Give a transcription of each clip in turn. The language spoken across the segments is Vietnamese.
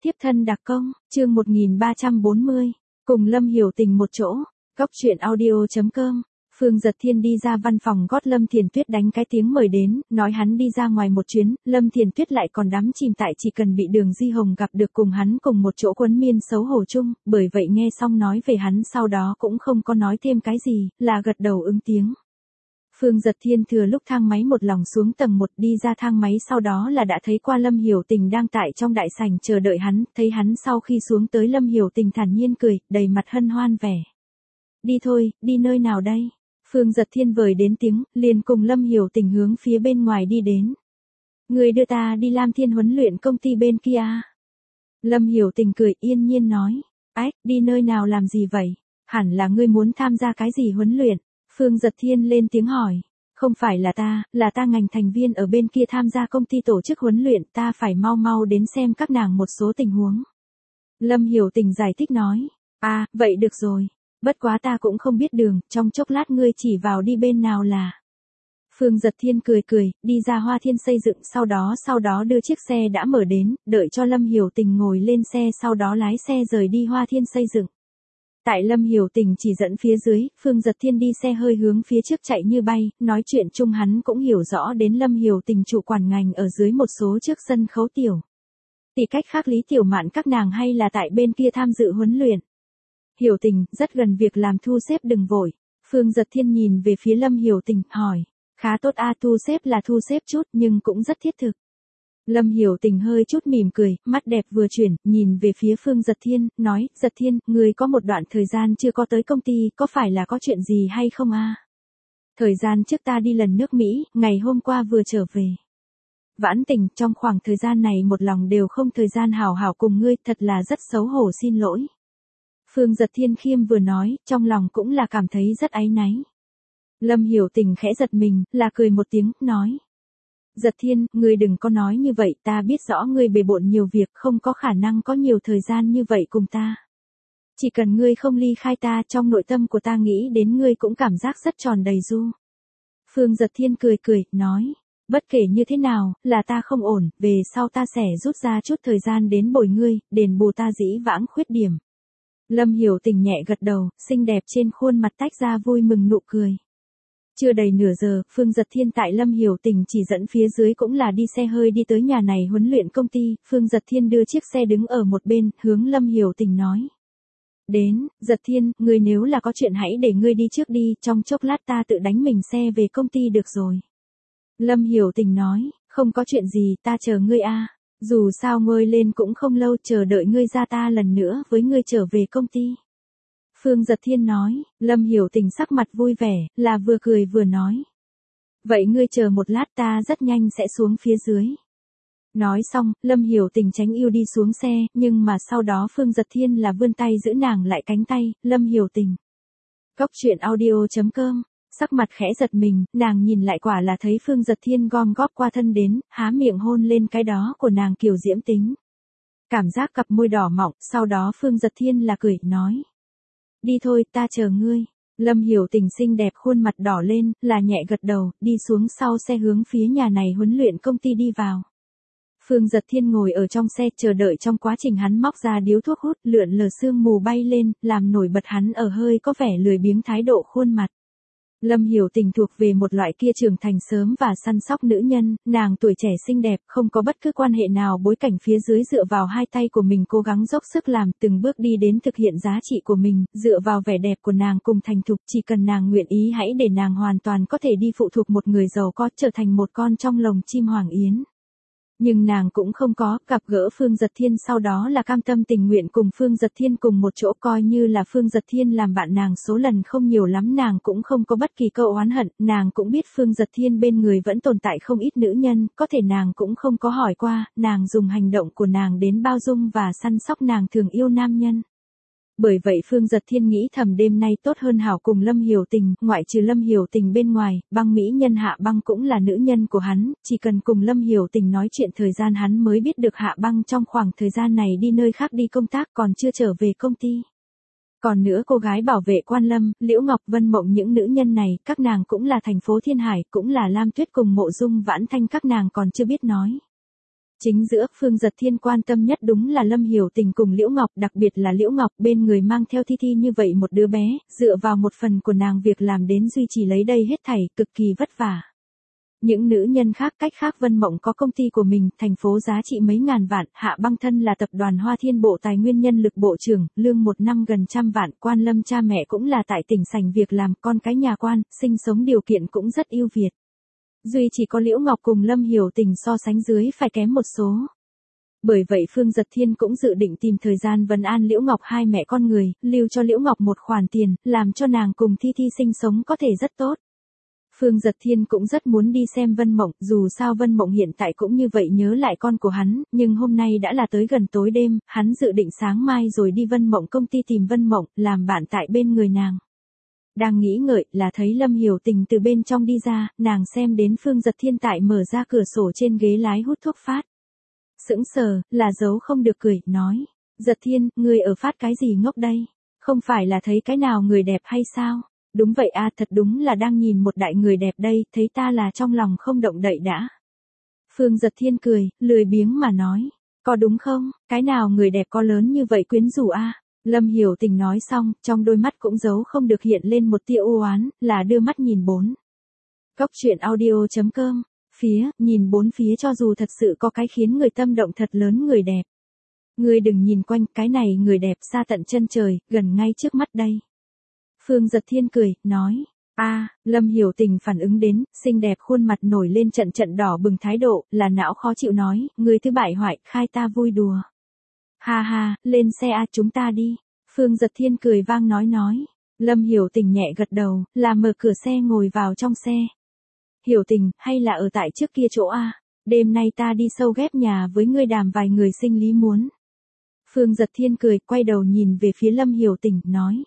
Tiếp thân đặc công, chương 1340, cùng Lâm Hiểu Tình một chỗ, góc truyện audio.com. Phương Dật Thiên đi ra văn phòng gót Lâm Thiền Tuyết đánh cái tiếng mời đến, nói hắn đi ra ngoài một chuyến, Lâm Thiền Tuyết lại còn đắm chìm tại chỉ cần bị Đường Di Hồng gặp được cùng hắn cùng một chỗ quấn miên xấu hổ chung, bởi vậy nghe xong nói về hắn sau đó cũng không có nói thêm cái gì, là gật đầu ứng tiếng. Phương Dật Thiên thừa lúc thang máy một lòng xuống tầng 1 đi ra thang máy sau đó là đã thấy qua Lâm Hiểu Tình đang tại trong đại sảnh chờ đợi hắn, thấy hắn sau khi xuống tới Lâm Hiểu Tình thản nhiên cười, đầy mặt hân hoan vẻ. Đi thôi, đi nơi nào đây? Phương Dật Thiên vời đến tiếng, liền cùng Lâm Hiểu Tình hướng phía bên ngoài đi đến. Người đưa ta đi Lam Thiên huấn luyện công ty bên kia. Lâm Hiểu Tình cười yên nhiên nói. Ách, đi nơi nào làm gì vậy? Hẳn là ngươi muốn tham gia cái gì huấn luyện? Phương Dật Thiên lên tiếng hỏi. Không phải là ta ngành thành viên ở bên kia tham gia công ty tổ chức huấn luyện, ta phải mau mau đến xem các nàng một số tình huống. Lâm Hiểu Tình giải thích nói. À, vậy được rồi. Bất quá ta cũng không biết đường, trong chốc lát ngươi chỉ vào đi bên nào là. Phương Dật Thiên cười, đi ra Hoa Thiên xây dựng sau đó đưa chiếc xe đã mở đến, đợi cho Lâm Hiểu Tình ngồi lên xe sau đó lái xe rời đi Hoa Thiên xây dựng. Tại Lâm Hiểu Tình chỉ dẫn phía dưới, Phương Dật Thiên đi xe hơi hướng phía trước chạy như bay, nói chuyện chung hắn cũng hiểu rõ đến Lâm Hiểu Tình chủ quản ngành ở dưới một số trước sân khấu tiểu. Tỷ cách khác Lý Tiểu Mạn các nàng hay là tại bên kia tham dự huấn luyện. Hiểu Tình, rất gần việc làm thu xếp đừng vội. Phương Dật Thiên nhìn về phía Lâm Hiểu Tình, hỏi. Khá tốt thu xếp là thu xếp chút nhưng cũng rất thiết thực. Lâm Hiểu Tình hơi chút mỉm cười, mắt đẹp vừa chuyển, nhìn về phía Phương Dật Thiên, nói, Dật Thiên, người có một đoạn thời gian chưa có tới công ty, có phải là có chuyện gì hay không a? Thời gian trước ta đi lần nước Mỹ, ngày hôm qua vừa trở về. Vãn Tình, trong khoảng thời gian này một lòng đều không thời gian hảo hảo cùng ngươi, thật là rất xấu hổ xin lỗi. Phương Dật Thiên khiêm vừa nói, trong lòng cũng là cảm thấy rất áy náy. Lâm Hiểu Tình khẽ giật mình, là cười một tiếng, nói. Dật Thiên, ngươi đừng có nói như vậy, ta biết rõ ngươi bề bộn nhiều việc, không có khả năng có nhiều thời gian như vậy cùng ta. Chỉ cần ngươi không ly khai ta, trong nội tâm của ta nghĩ đến ngươi cũng cảm giác rất tròn đầy ru. Phương Dật Thiên cười, nói. Bất kể như thế nào, là ta không ổn, về sau ta sẽ rút ra chút thời gian đến bồi ngươi, đền bù ta dĩ vãng khuyết điểm. Lâm Hiểu Tình nhẹ gật đầu, xinh đẹp trên khuôn mặt tách ra vui mừng nụ cười. Chưa đầy nửa giờ, Phương Dật Thiên tại Lâm Hiểu Tình chỉ dẫn phía dưới cũng là đi xe hơi đi tới nhà này huấn luyện công ty, Phương Dật Thiên đưa chiếc xe đứng ở một bên, hướng Lâm Hiểu Tình nói. Đến, Dật Thiên, ngươi nếu là có chuyện hãy để ngươi đi trước đi, trong chốc lát ta tự đánh mình xe về công ty được rồi. Lâm Hiểu Tình nói, không có chuyện gì, ta chờ ngươi a. Dù sao ngơi lên cũng không lâu, chờ đợi ngươi ra ta lần nữa với ngươi trở về công ty. Phương Dật Thiên nói, Lâm Hiểu Tình sắc mặt vui vẻ, là vừa cười vừa nói. Vậy ngươi chờ một lát ta rất nhanh sẽ xuống phía dưới. Nói xong, Lâm Hiểu Tình tránh yêu đi xuống xe, nhưng mà sau đó Phương Dật Thiên là vươn tay giữ nàng lại cánh tay, Lâm Hiểu Tình. Góc truyện audio.com. Sắc mặt khẽ giật mình, nàng nhìn lại quả là thấy Phương Dật Thiên gom góp qua thân đến, há miệng hôn lên cái đó của nàng kiều diễm tính. Cảm giác cặp môi đỏ mọng, sau đó Phương Dật Thiên là cười, nói. Đi thôi, ta chờ ngươi. Lâm Hiểu Tình xinh đẹp khuôn mặt đỏ lên, là nhẹ gật đầu, đi xuống sau xe hướng phía nhà này huấn luyện công ty đi vào. Phương Dật Thiên ngồi ở trong xe chờ đợi trong quá trình hắn móc ra điếu thuốc hút, lượn lờ sương mù bay lên, làm nổi bật hắn ở hơi có vẻ lười biếng thái độ khuôn mặt. Lâm Hiểu Tình thuộc về một loại kia trưởng thành sớm và săn sóc nữ nhân, nàng tuổi trẻ xinh đẹp, không có bất cứ quan hệ nào bối cảnh phía dưới dựa vào hai tay của mình cố gắng dốc sức làm từng bước đi đến thực hiện giá trị của mình, dựa vào vẻ đẹp của nàng cùng thành thục, chỉ cần nàng nguyện ý hãy để nàng hoàn toàn có thể đi phụ thuộc một người giàu có, trở thành một con trong lồng chim hoàng yến. Nhưng nàng cũng không có, gặp gỡ Phương Dật Thiên sau đó là cam tâm tình nguyện cùng Phương Dật Thiên cùng một chỗ, coi như là Phương Dật Thiên làm bạn nàng số lần không nhiều lắm, nàng cũng không có bất kỳ câu oán hận, nàng cũng biết Phương Dật Thiên bên người vẫn tồn tại không ít nữ nhân, có thể nàng cũng không có hỏi qua, nàng dùng hành động của nàng đến bao dung và săn sóc nàng thường yêu nam nhân. Bởi vậy Phương Dật Thiên nghĩ thầm đêm nay tốt hơn hảo cùng Lâm Hiểu Tình, ngoại trừ Lâm Hiểu Tình bên ngoài, Băng mỹ nhân Hạ Băng cũng là nữ nhân của hắn, chỉ cần cùng Lâm Hiểu Tình nói chuyện thời gian hắn mới biết được Hạ Băng trong khoảng thời gian này đi nơi khác đi công tác còn chưa trở về công ty. Còn nữa cô gái bảo vệ Quan Lâm, Liễu Ngọc Vân Mộng những nữ nhân này, các nàng cũng là thành phố Thiên Hải, cũng là Lam Tuyết cùng Mộ Dung Vãn Thanh các nàng còn chưa biết nói. Chính giữa, Phương Dật Thiên quan tâm nhất đúng là Lâm Hiểu Tình cùng Liễu Ngọc, đặc biệt là Liễu Ngọc bên người mang theo Thi Thi như vậy một đứa bé, dựa vào một phần của nàng việc làm đến duy trì lấy đây hết thảy, cực kỳ vất vả. Những nữ nhân khác cách khác Vân Mộng có công ty của mình, thành phố giá trị mấy ngàn vạn, Hạ Băng Thân là tập đoàn Hoa Thiên Bộ Tài nguyên Nhân lực Bộ trưởng, lương một năm gần 100 vạn, Quan Lâm cha mẹ cũng là tại tỉnh sành việc làm, con cái nhà quan, sinh sống điều kiện cũng rất ưu việt. Duy chỉ có Liễu Ngọc cùng Lâm Hiểu Tình so sánh dưới phải kém một số. Bởi vậy Phương Dật Thiên cũng dự định tìm thời gian vấn an Liễu Ngọc hai mẹ con người, lưu cho Liễu Ngọc một khoản tiền, làm cho nàng cùng Thi Thi sinh sống có thể rất tốt. Phương Dật Thiên cũng rất muốn đi xem Vân Mộng, dù sao Vân Mộng hiện tại cũng như vậy nhớ lại con của hắn, nhưng hôm nay đã là tới gần tối đêm, hắn dự định sáng mai rồi đi Vân Mộng công ty tìm Vân Mộng, làm bạn tại bên người nàng. Đang nghĩ ngợi là thấy Lâm Hiểu Tình từ bên trong đi ra, nàng xem đến Phương Dật Thiên tại mở ra cửa sổ trên ghế lái hút thuốc phát. Sững sờ, là giấu không được cười, nói. Dật Thiên, ngươi ở phát cái gì ngốc đây? Không phải là thấy cái nào người đẹp hay sao? Đúng vậy a, thật đúng là đang nhìn một đại người đẹp đây, thấy ta là trong lòng không động đậy đã. Phương Dật Thiên cười, lười biếng mà nói. Có đúng không, cái nào người đẹp có lớn như vậy quyến rũ a? Lâm Hiểu Tình nói xong, trong đôi mắt cũng giấu không được hiện lên một tia u oán, là đưa mắt nhìn bốn. Góc truyện audio.com, nhìn bốn phía cho dù thật sự có cái khiến người tâm động thật lớn người đẹp. Ngươi đừng nhìn quanh, cái này người đẹp xa tận chân trời, gần ngay trước mắt đây. Phương Dật Thiên cười, nói. Lâm Hiểu Tình phản ứng đến, xinh đẹp khuôn mặt nổi lên trận trận đỏ bừng thái độ, là não khó chịu nói, ngươi thứ bại hoại, khai ta vui đùa. Ha ha, lên xe chúng ta đi. Phương Dật Thiên cười vang nói. Lâm Hiểu Tình nhẹ gật đầu, là mở cửa xe ngồi vào trong xe. Hiểu Tình, hay là ở tại trước kia chỗ đêm nay ta đi sâu ghép nhà với ngươi đàm vài người sinh lý muốn. Phương Dật Thiên cười, quay đầu nhìn về phía Lâm Hiểu Tình, nói.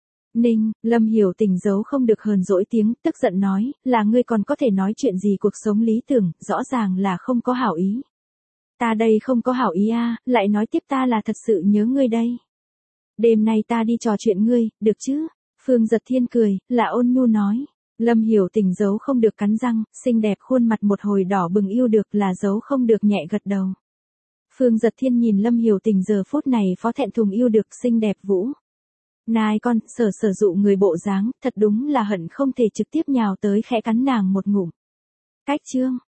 Lâm Hiểu Tình giấu không được hờn dỗi tiếng, tức giận nói, là ngươi còn có thể nói chuyện gì cuộc sống lý tưởng, rõ ràng là không có hảo ý. Ta đây không có hảo ý lại nói tiếp ta là thật sự nhớ ngươi đây. Đêm nay ta đi trò chuyện ngươi, được chứ? Phương Dật Thiên cười, là ôn nhu nói. Lâm Hiểu Tình giấu không được cắn răng, xinh đẹp khuôn mặt một hồi đỏ bừng yêu được là giấu không được nhẹ gật đầu. Phương Dật Thiên nhìn Lâm Hiểu Tình giờ phút này phó thẹn thùng yêu được xinh đẹp vũ. Nai con, sở dụ người bộ dáng, thật đúng là hận không thể trực tiếp nhào tới khẽ cắn nàng một ngụm. Cách chương.